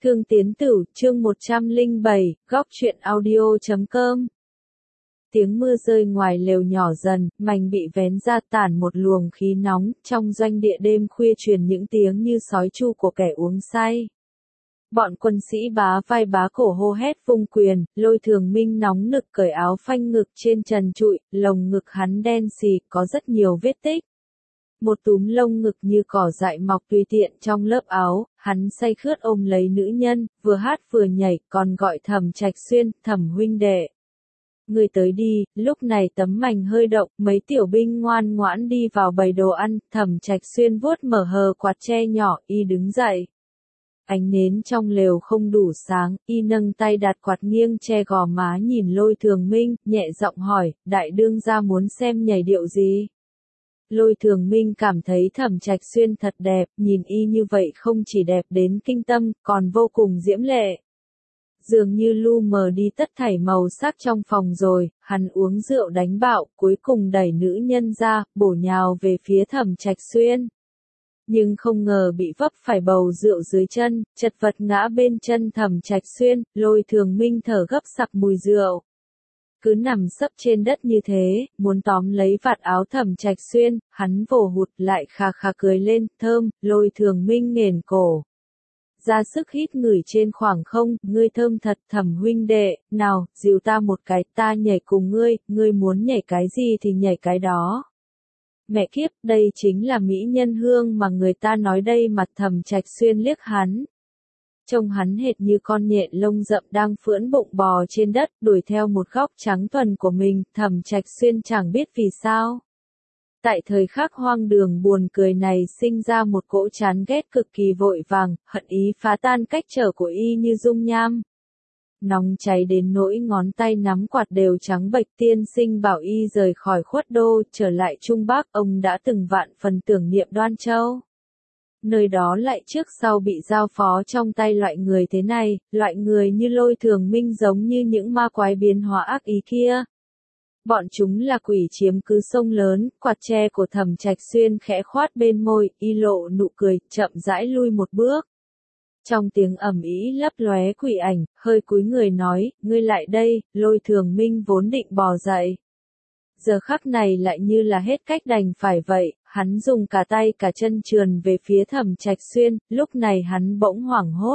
Thương Tiến Tử, chương 107, góc truyện audio.com. Tiếng mưa rơi ngoài lều nhỏ dần, mảnh bị vén ra tản một luồng khí nóng, trong doanh địa đêm khuya truyền những tiếng như sói chu của kẻ uống say. Bọn quân sĩ bá vai bá cổ hô hét vung quyền, Lôi Thường Minh nóng nực cởi áo phanh ngực trên trần trụi, lồng ngực hắn đen xì, có rất nhiều vết tích. Một túm lông ngực như cỏ dại mọc tùy tiện trong lớp áo, hắn say khướt ôm lấy nữ nhân, vừa hát vừa nhảy, còn gọi Thẩm Trạch Xuyên, Thẩm huynh đệ. Người tới đi, lúc này tấm mành hơi động, mấy tiểu binh ngoan ngoãn đi vào bày đồ ăn, Thẩm Trạch Xuyên vuốt mở hờ quạt tre nhỏ, y đứng dậy. Ánh nến trong lều không đủ sáng, y nâng tay đặt quạt nghiêng che gò má nhìn Lôi Thường Minh, nhẹ giọng hỏi, đại đương gia muốn xem nhảy điệu gì? Lôi Thường Minh cảm thấy Thẩm Trạch Xuyên thật đẹp, nhìn y như vậy không chỉ đẹp đến kinh tâm, còn vô cùng diễm lệ. Dường như lu mờ đi tất thảy màu sắc trong phòng rồi, hắn uống rượu đánh bạo, cuối cùng đẩy nữ nhân ra, bổ nhào về phía Thẩm Trạch Xuyên. Nhưng không ngờ bị vấp phải bầu rượu dưới chân, chật vật ngã bên chân Thẩm Trạch Xuyên, Lôi Thường Minh thở gấp sặc mùi rượu. Cứ nằm sấp trên đất như thế, muốn tóm lấy vạt áo Thẩm Trạch Xuyên, hắn vồ hụt lại khà khà cười lên, thơm, Lôi Thường Minh nghển cổ. Ra sức hít ngửi trên khoảng không, ngươi thơm thật Thẩm huynh đệ, nào, dìu ta một cái, ta nhảy cùng ngươi muốn nhảy cái gì thì nhảy cái đó. Mẹ kiếp, đây chính là mỹ nhân hương mà người ta nói đây mà. Thẩm Trạch Xuyên liếc hắn. Trông hắn hệt như con nhện lông rậm đang phưỡn bụng bò trên đất, đuổi theo một góc trắng thuần của mình, Thẩm Trạch Xuyên chẳng biết vì sao. Tại thời khắc hoang đường buồn cười này sinh ra một cỗ chán ghét cực kỳ vội vàng, hận ý phá tan cách trở của y như dung nham. Nóng cháy đến nỗi ngón tay nắm quạt đều trắng bệch. Tiên sinh bảo y rời khỏi Khuất Đô, trở lại Trung Bắc, ông đã từng vạn phần tưởng niệm Đoan Châu. Nơi đó lại trước sau bị giao phó trong tay loại người thế này, loại người như Lôi Thường Minh giống như những ma quái biến hóa ác ý kia. Bọn chúng là quỷ chiếm cứ sông lớn, quạt tre của Thẩm Trạch Xuyên khẽ khoát bên môi, y lộ nụ cười, chậm rãi lui một bước. Trong tiếng ầm ĩ lấp lóe quỷ ảnh, hơi cúi người nói, ngươi lại đây. Lôi Thường Minh vốn định bò dậy. Giờ khắc này lại như là hết cách đành phải vậy, hắn dùng cả tay cả chân trườn về phía Thẩm Trạch Xuyên, lúc này hắn bỗng hoảng hốt.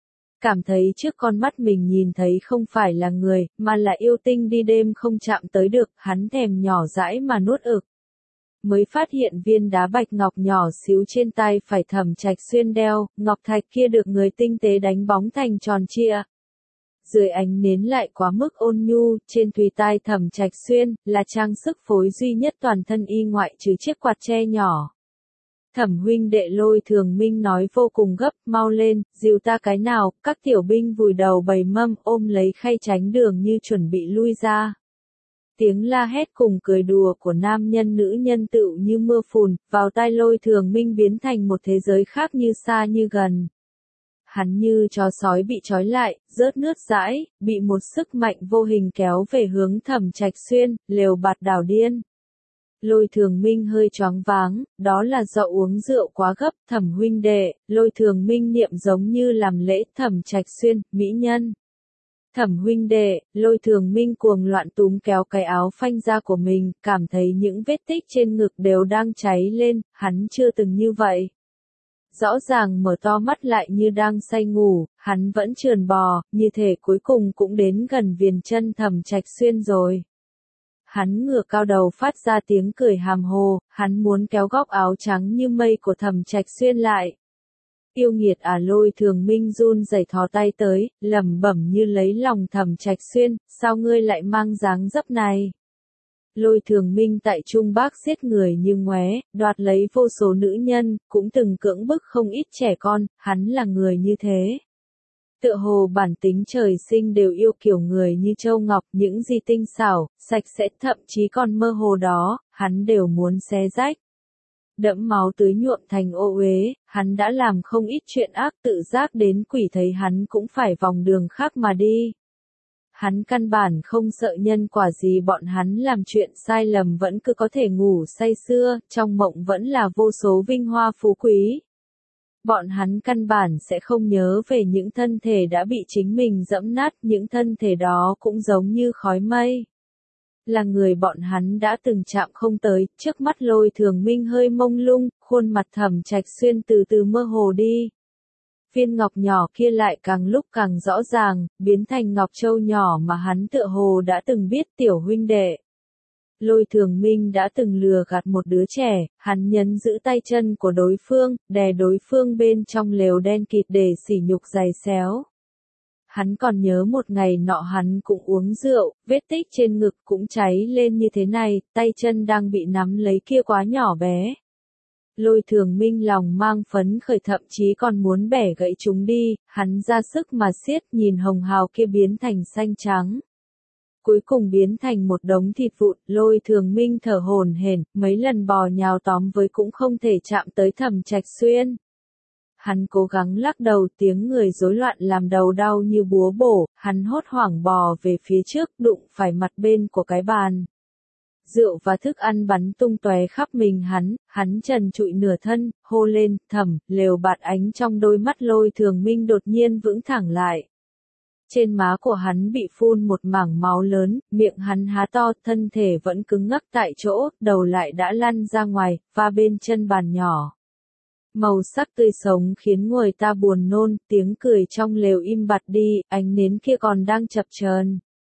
Cảm thấy trước con mắt mình nhìn thấy không phải là người, mà là yêu tinh đi đêm không chạm tới được, hắn thèm nhỏ dãi mà nuốt ực. Mới phát hiện viên đá bạch ngọc nhỏ xíu trên tay phải Thẩm Trạch Xuyên đeo, ngọc thạch kia được người tinh tế đánh bóng thành tròn trịa. Dưới ánh nến lại quá mức ôn nhu, trên thùy tai Thẩm Trạch Xuyên, là trang sức phối duy nhất toàn thân y ngoại trừ chiếc quạt tre nhỏ. Thẩm huynh đệ. Lôi Thường Minh nói vô cùng gấp, mau lên, dìu ta cái nào. Các tiểu binh vùi đầu bầy mâm, ôm lấy khay tránh đường như chuẩn bị lui ra. Tiếng la hét cùng cười đùa của nam nhân nữ nhân tựu như mưa phùn, vào tai Lôi Thường Minh biến thành một thế giới khác như xa như gần. Hắn như chó sói bị trói lại, rớt nước dãi, bị một sức mạnh vô hình kéo về hướng Thẩm Trạch Xuyên, lều bạt đảo điên. Lôi Thường Minh hơi choáng váng, đó là do uống rượu quá gấp. Thẩm huynh đệ. Lôi Thường Minh niệm giống như làm lễ. Thẩm Trạch Xuyên, mỹ nhân. Thẩm huynh đệ. Lôi Thường Minh cuồng loạn túm kéo cái áo phanh ra của mình, cảm thấy những vết tích trên ngực đều đang cháy lên, hắn chưa từng như vậy. Rõ ràng mở to mắt lại như đang say ngủ, hắn vẫn trườn bò, như thể cuối cùng cũng đến gần viền chân Thẩm Trạch Xuyên rồi. Hắn ngửa cao đầu phát ra tiếng cười hàm hồ, hắn muốn kéo góc áo trắng như mây của Thẩm Trạch Xuyên lại. Yêu nghiệt à. Lôi Thường Minh run rẩy thò tay tới, lẩm bẩm như lấy lòng Thẩm Trạch Xuyên, sao ngươi lại mang dáng dấp này? Lôi Thường Minh tại Trung Bắc giết người như ngoé, đoạt lấy vô số nữ nhân, cũng từng cưỡng bức không ít trẻ con, hắn là người như thế. Tựa hồ bản tính trời sinh đều yêu kiểu người như Châu Ngọc, những gì tinh xảo, sạch sẽ, thậm chí còn mơ hồ đó, hắn đều muốn xé rách. Đẫm máu tưới nhuộm thành ô uế, hắn đã làm không ít chuyện ác, tự giác đến quỷ thấy hắn cũng phải vòng đường khác mà đi. Hắn căn bản không sợ nhân quả gì, bọn hắn làm chuyện sai lầm vẫn cứ có thể ngủ say sưa, trong mộng vẫn là vô số vinh hoa phú quý. Bọn hắn căn bản sẽ không nhớ về những thân thể đã bị chính mình dẫm nát, những thân thể đó cũng giống như khói mây. Là người bọn hắn đã từng chạm không tới, trước mắt Lôi Thường Minh hơi mông lung, khuôn mặt Thẩm Trạch Xuyên từ từ mơ hồ đi. Viên ngọc nhỏ kia lại càng lúc càng rõ ràng, biến thành ngọc châu nhỏ mà hắn tựa hồ đã từng biết tiểu huynh đệ. Lôi Thường Minh đã từng lừa gạt một đứa trẻ, hắn nhấn giữ tay chân của đối phương, đè đối phương bên trong lều đen kịt để sỉ nhục giày xéo. Hắn còn nhớ một ngày nọ hắn cũng uống rượu, vết tích trên ngực cũng cháy lên như thế này, tay chân đang bị nắm lấy kia quá nhỏ bé. Lôi Thường Minh lòng mang phấn khởi, thậm chí còn muốn bẻ gãy chúng đi, hắn ra sức mà siết, nhìn hồng hào kia biến thành xanh trắng. Cuối cùng biến thành một đống thịt vụn, Lôi Thường Minh thở hổn hển, mấy lần bò nhào tóm với cũng không thể chạm tới Thẩm Trạch Xuyên. Hắn cố gắng lắc đầu, tiếng người rối loạn làm đầu đau như búa bổ, hắn hốt hoảng bò về phía trước, đụng phải mặt bên của cái bàn. Rượu và thức ăn bắn tung tóe khắp mình hắn trần trụi nửa thân, hô lên, Thẩm, lều bạt ánh trong đôi mắt Lôi Thường Minh đột nhiên vững thẳng lại. Trên má của hắn bị phun một mảng máu lớn, miệng hắn há to, thân thể vẫn cứng ngắc tại chỗ, đầu lại đã lăn ra ngoài, và bên chân bàn nhỏ. Màu sắc tươi sống khiến người ta buồn nôn, tiếng cười trong lều im bặt đi, ánh nến kia còn đang chập chờn.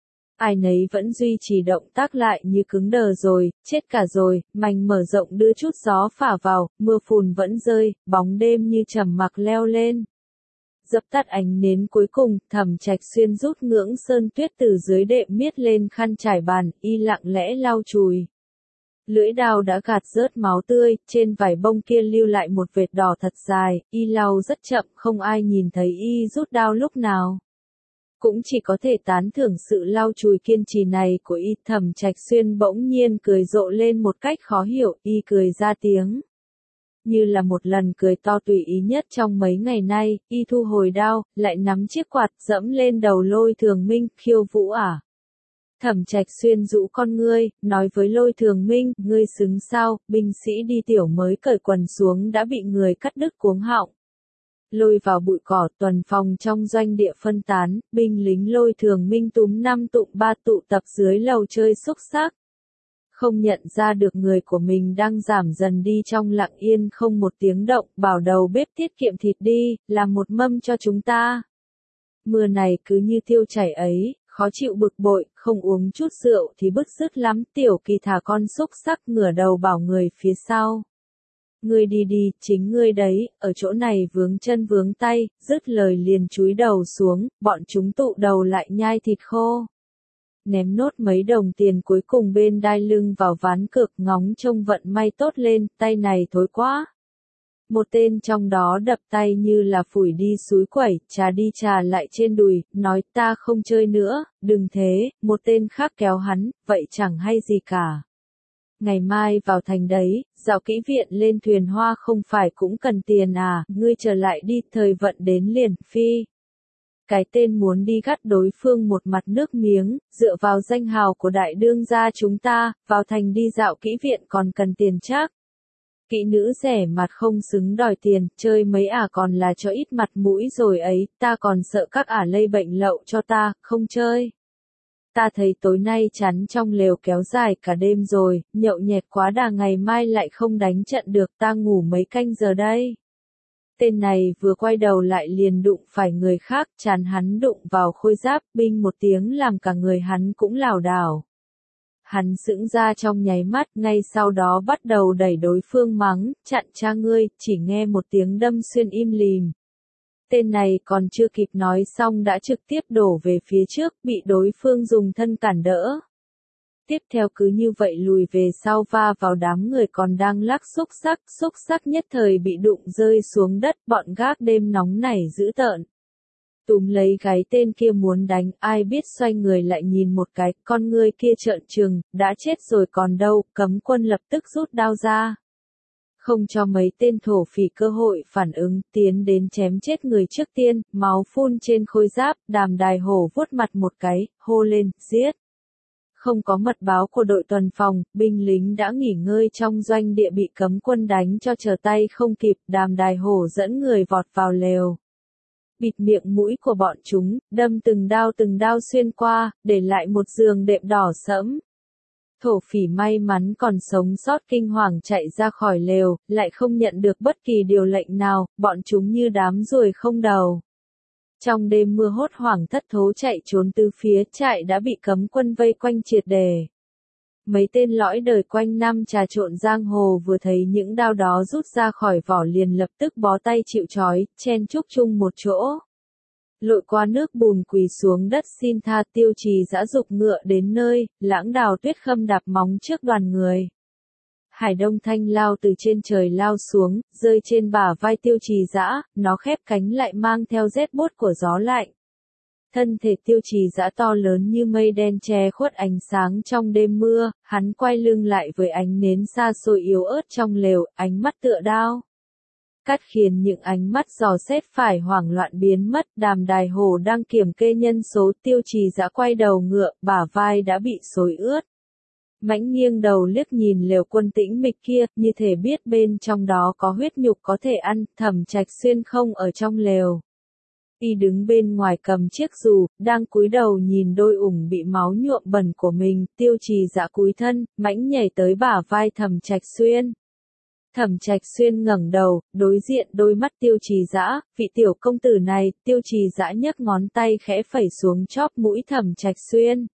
Ai nấy vẫn duy trì động tác lại như cứng đờ rồi, chết cả rồi, mành mở rộng đưa chút gió phả vào, mưa phùn vẫn rơi, bóng đêm như trầm mặc leo lên. Dập tắt ánh nến cuối cùng, Thẩm Trạch Xuyên rút ngưỡng sơn tuyết từ dưới đệm miết lên khăn trải bàn, y lặng lẽ lau chùi. Lưỡi dao đã gạt rớt máu tươi, trên vải bông kia lưu lại một vệt đỏ thật dài, y lau rất chậm, không ai nhìn thấy y rút dao lúc nào. Cũng chỉ có thể tán thưởng sự lau chùi kiên trì này của y. Thẩm Trạch Xuyên bỗng nhiên cười rộ lên một cách khó hiểu, y cười ra tiếng. Như là một lần cười to tùy ý nhất trong mấy ngày nay, y thu hồi đao, lại nắm chiếc quạt dẫm lên đầu Lôi Thường Minh, khiêu vũ à. Thẩm Trạch Xuyên rũ con ngươi, nói với Lôi Thường Minh, ngươi xứng sao, binh sĩ đi tiểu mới cởi quần xuống đã bị người cắt đứt cuống họng. Lôi vào bụi cỏ, tuần phòng trong doanh địa phân tán, binh lính Lôi Thường Minh túm 5 tụm 3 tụ tập dưới lầu chơi xúc xắc. Không nhận ra được người của mình đang giảm dần đi trong lặng yên không một tiếng động, bảo đầu bếp tiết kiệm thịt đi, làm một mâm cho chúng ta. Mưa này cứ như tiêu chảy ấy, khó chịu bực bội, không uống chút rượu thì bứt rứt lắm, tiểu Kỳ thả con xúc xắc ngửa đầu bảo người phía sau. Ngươi đi đi, chính ngươi đấy, ở chỗ này vướng chân vướng tay, dứt lời liền chúi đầu xuống, bọn chúng tụ đầu lại nhai thịt khô. Ném nốt mấy đồng tiền cuối cùng bên đai lưng vào ván cược, ngóng trông vận may tốt lên, tay này thối quá. Một tên trong đó đập tay như là phủi đi suối quẩy, trà đi trà lại trên đùi, nói ta không chơi nữa, đừng thế, một tên khác kéo hắn, vậy chẳng hay gì cả. Ngày mai vào thành đấy, dạo kỹ viện lên thuyền hoa không phải cũng cần tiền à, ngươi trở lại đi, thời vận đến liền, phi. Cái tên muốn đi gắt đối phương một mặt nước miếng, dựa vào danh hào của đại đương gia chúng ta, vào thành đi dạo kỹ viện còn cần tiền chắc. Kỹ nữ rẻ mặt không xứng đòi tiền, chơi mấy ả còn là cho ít mặt mũi rồi ấy, ta còn sợ các ả lây bệnh lậu cho ta, không chơi. Ta thấy tối nay chắn trong lều kéo dài cả đêm rồi, nhậu nhẹt quá đà ngày mai lại không đánh trận được, ta ngủ mấy canh giờ đây. Tên này vừa quay đầu lại liền đụng phải người khác, chán hắn đụng vào khôi giáp, binh một tiếng làm cả người hắn cũng lảo đảo. Hắn sững ra trong nháy mắt, ngay sau đó bắt đầu đẩy đối phương mắng, chặn cha ngươi, chỉ nghe một tiếng đâm xuyên im lìm. Tên này còn chưa kịp nói xong đã trực tiếp đổ về phía trước, bị đối phương dùng thân cản đỡ. Tiếp theo cứ như vậy lùi về sau va vào đám người còn đang lắc xúc xắc nhất thời bị đụng rơi xuống đất, bọn gác đêm nóng nảy dữ tợn. Túm lấy gáy tên kia muốn đánh, ai biết xoay người lại nhìn một cái, con ngươi kia trợn trừng, đã chết rồi còn đâu, cấm quân lập tức rút đao ra. Không cho mấy tên thổ phỉ cơ hội phản ứng, tiến đến chém chết người trước tiên, máu phun trên khôi giáp, Đàm Đài Hổ vuốt mặt một cái, hô lên, giết. không có mật báo của đội tuần phòng, binh lính đã nghỉ ngơi trong doanh địa bị cấm quân đánh cho trở tay không kịp, Đàm Đài Hổ dẫn người vọt vào lều. Bịt miệng mũi của bọn chúng, đâm từng đao xuyên qua, để lại một giường đệm đỏ sẫm. Thổ phỉ may mắn còn sống sót kinh hoàng chạy ra khỏi lều, lại không nhận được bất kỳ điều lệnh nào, bọn chúng như đám ruồi không đầu. Trong đêm mưa hốt hoảng thất thố chạy trốn từ phía trại đã bị cấm quân vây quanh triệt đề. Mấy tên lõi đời quanh năm trà trộn giang hồ vừa thấy những đao đó rút ra khỏi vỏ liền lập tức bó tay chịu trói, chen chúc chung một chỗ. Lội qua nước bùn quỳ xuống đất xin tha, Tiêu Trì Dã giục ngựa đến nơi, Lãng Đào Tuyết Khâm đạp móng trước đoàn người. Hải Đông Thanh lao từ trên trời lao xuống, rơi trên bả vai Tiêu Trì Dã, nó khép cánh lại mang theo rét buốt của gió lạnh. Thân thể Tiêu Trì Dã to lớn như mây đen che khuất ánh sáng trong đêm mưa, hắn quay lưng lại với ánh nến xa xôi yếu ớt trong lều, ánh mắt tựa đao cắt khiến những ánh mắt dò xét phải hoảng loạn biến mất. Đàm Đài Hổ đang kiểm kê nhân số, Tiêu Trì Dã quay đầu ngựa, bả vai đã bị xối ướt. Mãnh nghiêng đầu liếc nhìn lều quân tĩnh mịch kia, như thể biết bên trong đó có huyết nhục có thể ăn. Thẩm Trạch Xuyên không ở trong lều. Y đứng bên ngoài cầm chiếc dù, đang cúi đầu nhìn đôi ủng bị máu nhuộm bẩn của mình. Tiêu Trì Dã cúi thân, mãnh nhảy tới bả vai Thẩm Trạch Xuyên. Thẩm Trạch Xuyên ngẩng đầu, đối diện đôi mắt Tiêu Trì Dã, vị tiểu công tử này. Tiêu Trì Dã nhấc ngón tay khẽ phẩy xuống chóp mũi Thẩm Trạch Xuyên.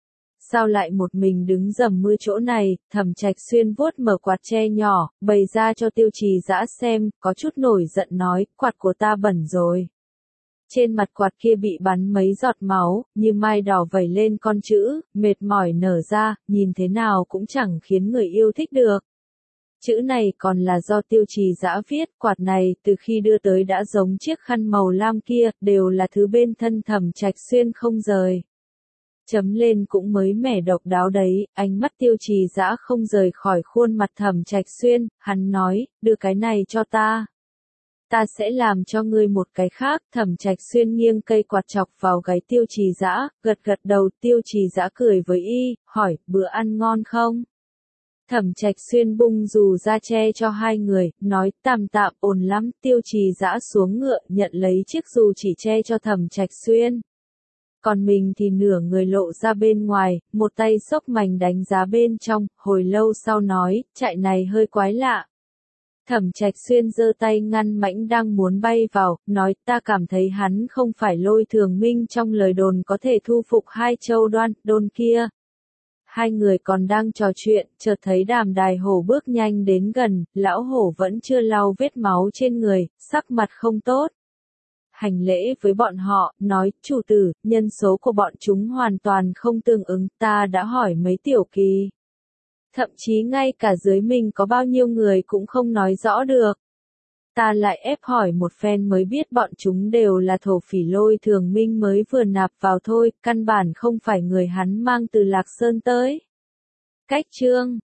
Sao lại một mình đứng dầm mưa chỗ này? Thẩm Trạch Xuyên vuốt mở quạt tre nhỏ, bày ra cho Tiêu Trì Dã xem, có chút nổi giận nói, quạt của ta bẩn rồi. Trên mặt quạt kia bị bắn mấy giọt máu, như mai đỏ vẩy lên con chữ, mệt mỏi nở ra, nhìn thế nào cũng chẳng khiến người yêu thích được. Chữ này còn là do Tiêu Trì Dã viết, quạt này từ khi đưa tới đã giống chiếc khăn màu lam kia, đều là thứ bên thân Thẩm Trạch Xuyên không rời. Chấm lên cũng mới mẻ độc đáo đấy, ánh mắt Tiêu Trì Dã không rời khỏi khuôn mặt Thẩm Trạch Xuyên, hắn nói, đưa cái này cho ta. Ta sẽ làm cho ngươi một cái khác. Thẩm Trạch Xuyên nghiêng cây quạt chọc vào gáy Tiêu Trì Dã, gật gật đầu. Tiêu Trì Dã cười với y, hỏi, bữa ăn ngon không? Thẩm Trạch Xuyên bung dù ra che cho hai người, nói, tạm tạm, ổn lắm. Tiêu Trì Dã xuống ngựa, nhận lấy chiếc dù chỉ che cho Thẩm Trạch Xuyên. Còn mình thì nửa người lộ ra bên ngoài, một tay xốc mành đánh giá bên trong, hồi lâu sau nói, trại này hơi quái lạ. Thẩm Trạch Xuyên giơ tay ngăn mãnh đang muốn bay vào, nói, ta cảm thấy hắn không phải Lôi Thường Minh trong lời đồn có thể thu phục hai châu đôn kia. Hai người còn đang trò chuyện, chợt thấy Đàm Đài Hổ bước nhanh đến gần, lão hổ vẫn chưa lau vết máu trên người, sắc mặt không tốt. Hành lễ với bọn họ, nói, chủ tử, nhân số của bọn chúng hoàn toàn không tương ứng, ta đã hỏi mấy tiểu kỳ. Thậm chí ngay cả dưới mình có bao nhiêu người cũng không nói rõ được. Ta lại ép hỏi một phen mới biết bọn chúng đều là thổ phỉ Lôi Thường Minh mới vừa nạp vào thôi, căn bản không phải người hắn mang từ Lạc Sơn tới. Cách chương